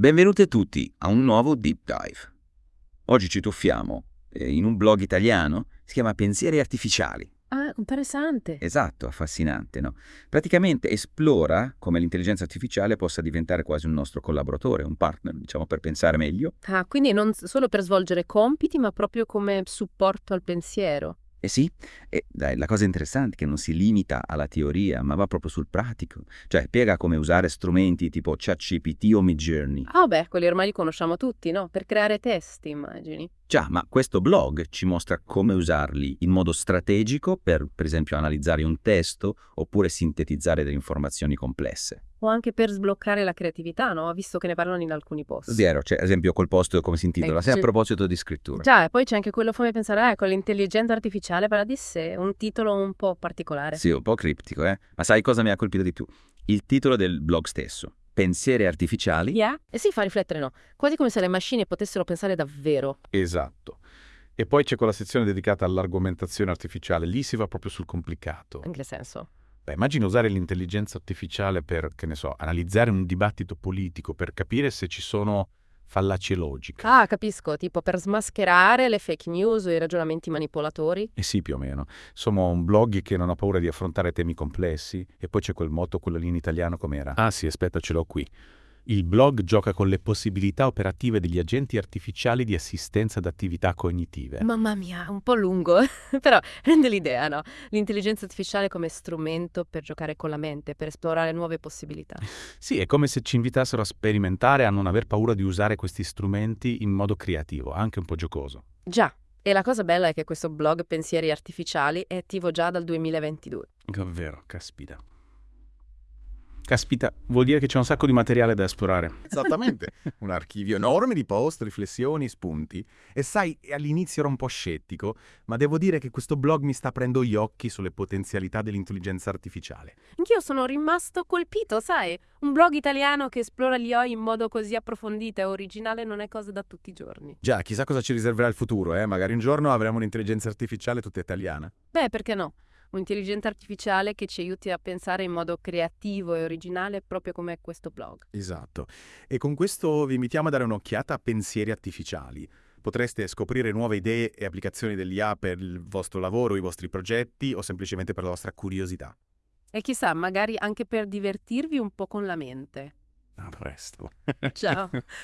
Benvenuti tutti a un nuovo Deep Dive. Oggi ci tuffiamo in un blog italiano, si chiama Pensieri Artificiali. Ah, interessante. Esatto, affascinante, no? Praticamente esplora come l'intelligenza artificiale possa diventare quasi un nostro collaboratore, un partner, diciamo, per pensare meglio. Ah, quindi non solo per svolgere compiti, ma proprio come supporto al pensiero. Eh sì, e dai, la cosa interessante è che non si limita alla teoria, ma va proprio sul pratico. Cioè, spiega come usare strumenti tipo ChatGPT o Midjourney. Ah, beh, quelli ormai li conosciamo tutti, no? Per creare testi, immagini. Già, ma questo blog ci mostra come usarli in modo strategico per esempio, analizzare un testo oppure sintetizzare delle informazioni complesse. O anche per sbloccare la creatività, no? Visto che ne parlano in alcuni post. Vero, cioè, ad esempio, col post come si intitola? Se a proposito di scrittura. Già, e poi c'è anche quello, fammi pensare, con l'intelligenza artificiale parla di sé, un titolo un po' particolare. Sì, un po' criptico, eh? Ma sai cosa mi ha colpito di più? Il titolo del blog stesso. Pensieri artificiali. Yeah? E si fa riflettere, no? Quasi come se le macchine potessero pensare davvero. Esatto. E poi c'è quella sezione dedicata all'argomentazione artificiale, lì si va proprio sul complicato. In che senso? Beh, immagina usare l'intelligenza artificiale per, che ne so, analizzare un dibattito politico, per capire se ci sono fallacie logiche. Ah, capisco, tipo per smascherare le fake news o i ragionamenti manipolatori. Eh sì, più o meno. Insomma, un blog che non ha paura di affrontare temi complessi. E poi c'è quel motto, quello lì in italiano com'era? Ah sì, aspetta, ce l'ho qui. Il blog gioca con le possibilità operative degli agenti artificiali di assistenza ad attività cognitive. Mamma mia, un po' lungo, però rende l'idea, no? L'intelligenza artificiale come strumento per giocare con la mente, per esplorare nuove possibilità. Sì, è come se ci invitassero a sperimentare, a non aver paura di usare questi strumenti in modo creativo, anche un po' giocoso. Già, e la cosa bella è che questo blog Pensieri Artificiali è attivo già dal 2022. Davvero, caspita. Caspita, vuol dire che c'è un sacco di materiale da esplorare. Esattamente, un archivio enorme di post, riflessioni, spunti. E sai, all'inizio ero un po' scettico, ma devo dire che questo blog mi sta aprendo gli occhi sulle potenzialità dell'intelligenza artificiale. Anch'io sono rimasto colpito, sai? Un blog italiano che esplora gli AI in modo così approfondito e originale non è cosa da tutti i giorni. Già, chissà cosa ci riserverà il futuro, eh? Magari un giorno avremo un'intelligenza artificiale tutta italiana. Beh, perché no? Un'intelligenza artificiale che ci aiuti a pensare in modo creativo e originale proprio come questo blog. Esatto. E con questo vi invitiamo a dare un'occhiata a Pensieri Artificiali. Potreste scoprire nuove idee e applicazioni dell'IA per il vostro lavoro, i vostri progetti o semplicemente per la vostra curiosità. E chissà, magari anche per divertirvi un po' con la mente. A presto. Ciao!